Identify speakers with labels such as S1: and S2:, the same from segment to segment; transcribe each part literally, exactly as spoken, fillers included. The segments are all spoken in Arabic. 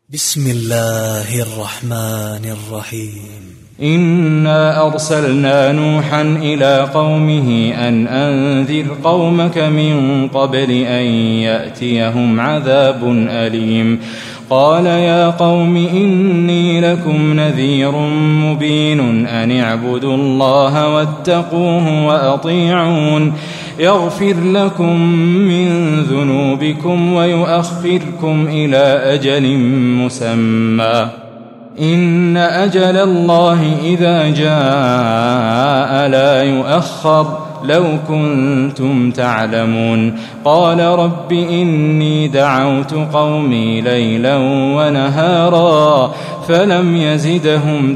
S1: بسم الله الرحمن الرحيم.
S2: إنا أرسلنا نوحا إلى قومه أن أنذر قومك من قبل أن يأتيهم عذاب أليم. قال يا قوم إني لكم نذير مبين أن اعبدوا الله واتقوه وأطيعون يغفر لكم من ذنوبكم ويؤخركم إلى أجل مسمى إن أجل الله إذا جاء لا يؤخر لو كنتم تعلمون. قال رب إني دعوت قومي ليلا ونهارا فلم يزدهم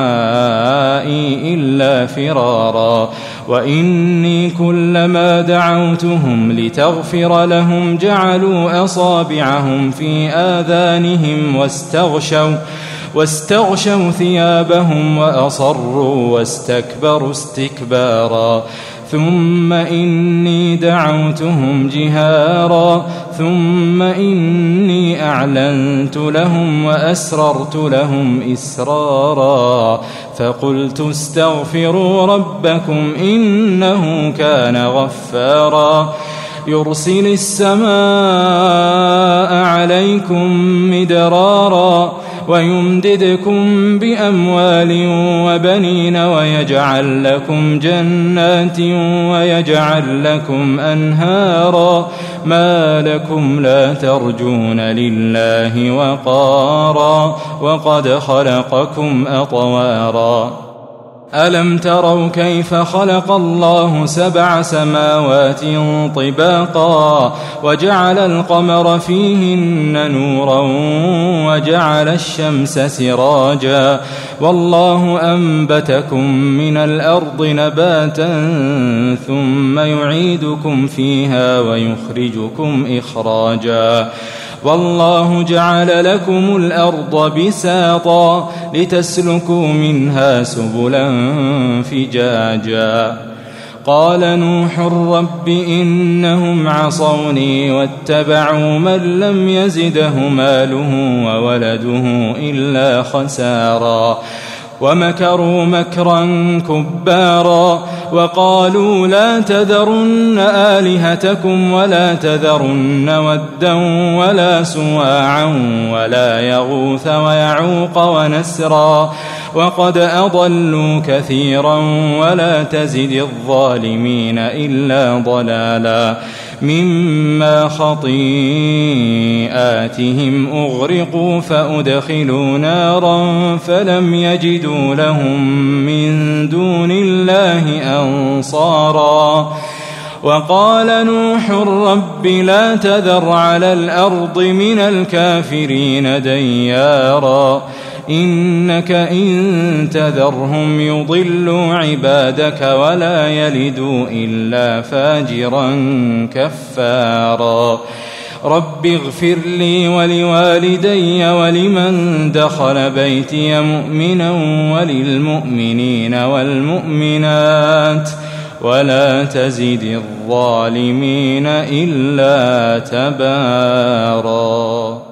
S2: دعائي إلا فرارا وإني كلما دعوتهم لتغفر لهم جعلوا أصابعهم في آذانهم واستغشوا واستغشوا ثيابهم وأصروا واستكبروا استكبارا ثم إني دعوتهم جهارا ثم إني أعلنت لهم وأسررت لهم إسرارا فقلت استغفروا ربكم إنه كان غفارا يرسل السماء عليكم مدرارا ويمددكم بأموال وبنين ويجعل لكم جنات ويجعل لكم أنهارا ما لكم لا ترجون لله وقارا وقد خلقكم أطوارا. ألم تروا كيف خلق الله سبع سماوات طباقا وجعل القمر فيهن نورا وجعل الشمس سراجا والله أنبتكم من الأرض نباتا ثم يعيدكم فيها ويخرجكم إخراجا والله جعل لكم الأرض بساطا لتسلكوا منها سبلا فجاجا. قال نوح رب إنهم عصوني واتبعوا من لم يزده ماله وولده إلا خسارا ومكروا مكرا كبارا وقالوا لا تذرن آلهتكم ولا تذرن ودا ولا سواعا ولا يغوث ويعوق ونسرا وقد أضلوا كثيرا ولا تزد الظالمين إلا ضلالا مما خطيئاتهم أغرقوا فأدخلوا نارا فلم يجدوا لهم من دون الله أنصارا. وقال نوح رب لا تذر على الأرض من الكافرين ديارا إنك إن تذرهم يضلوا عبادك ولا يلدوا إلا فاجرا كفارا. رب اغفر لي ولوالدي ولمن دخل بيتي مؤمنا وللمؤمنين والمؤمنات ولا تزد الظالمين إلا تبارا.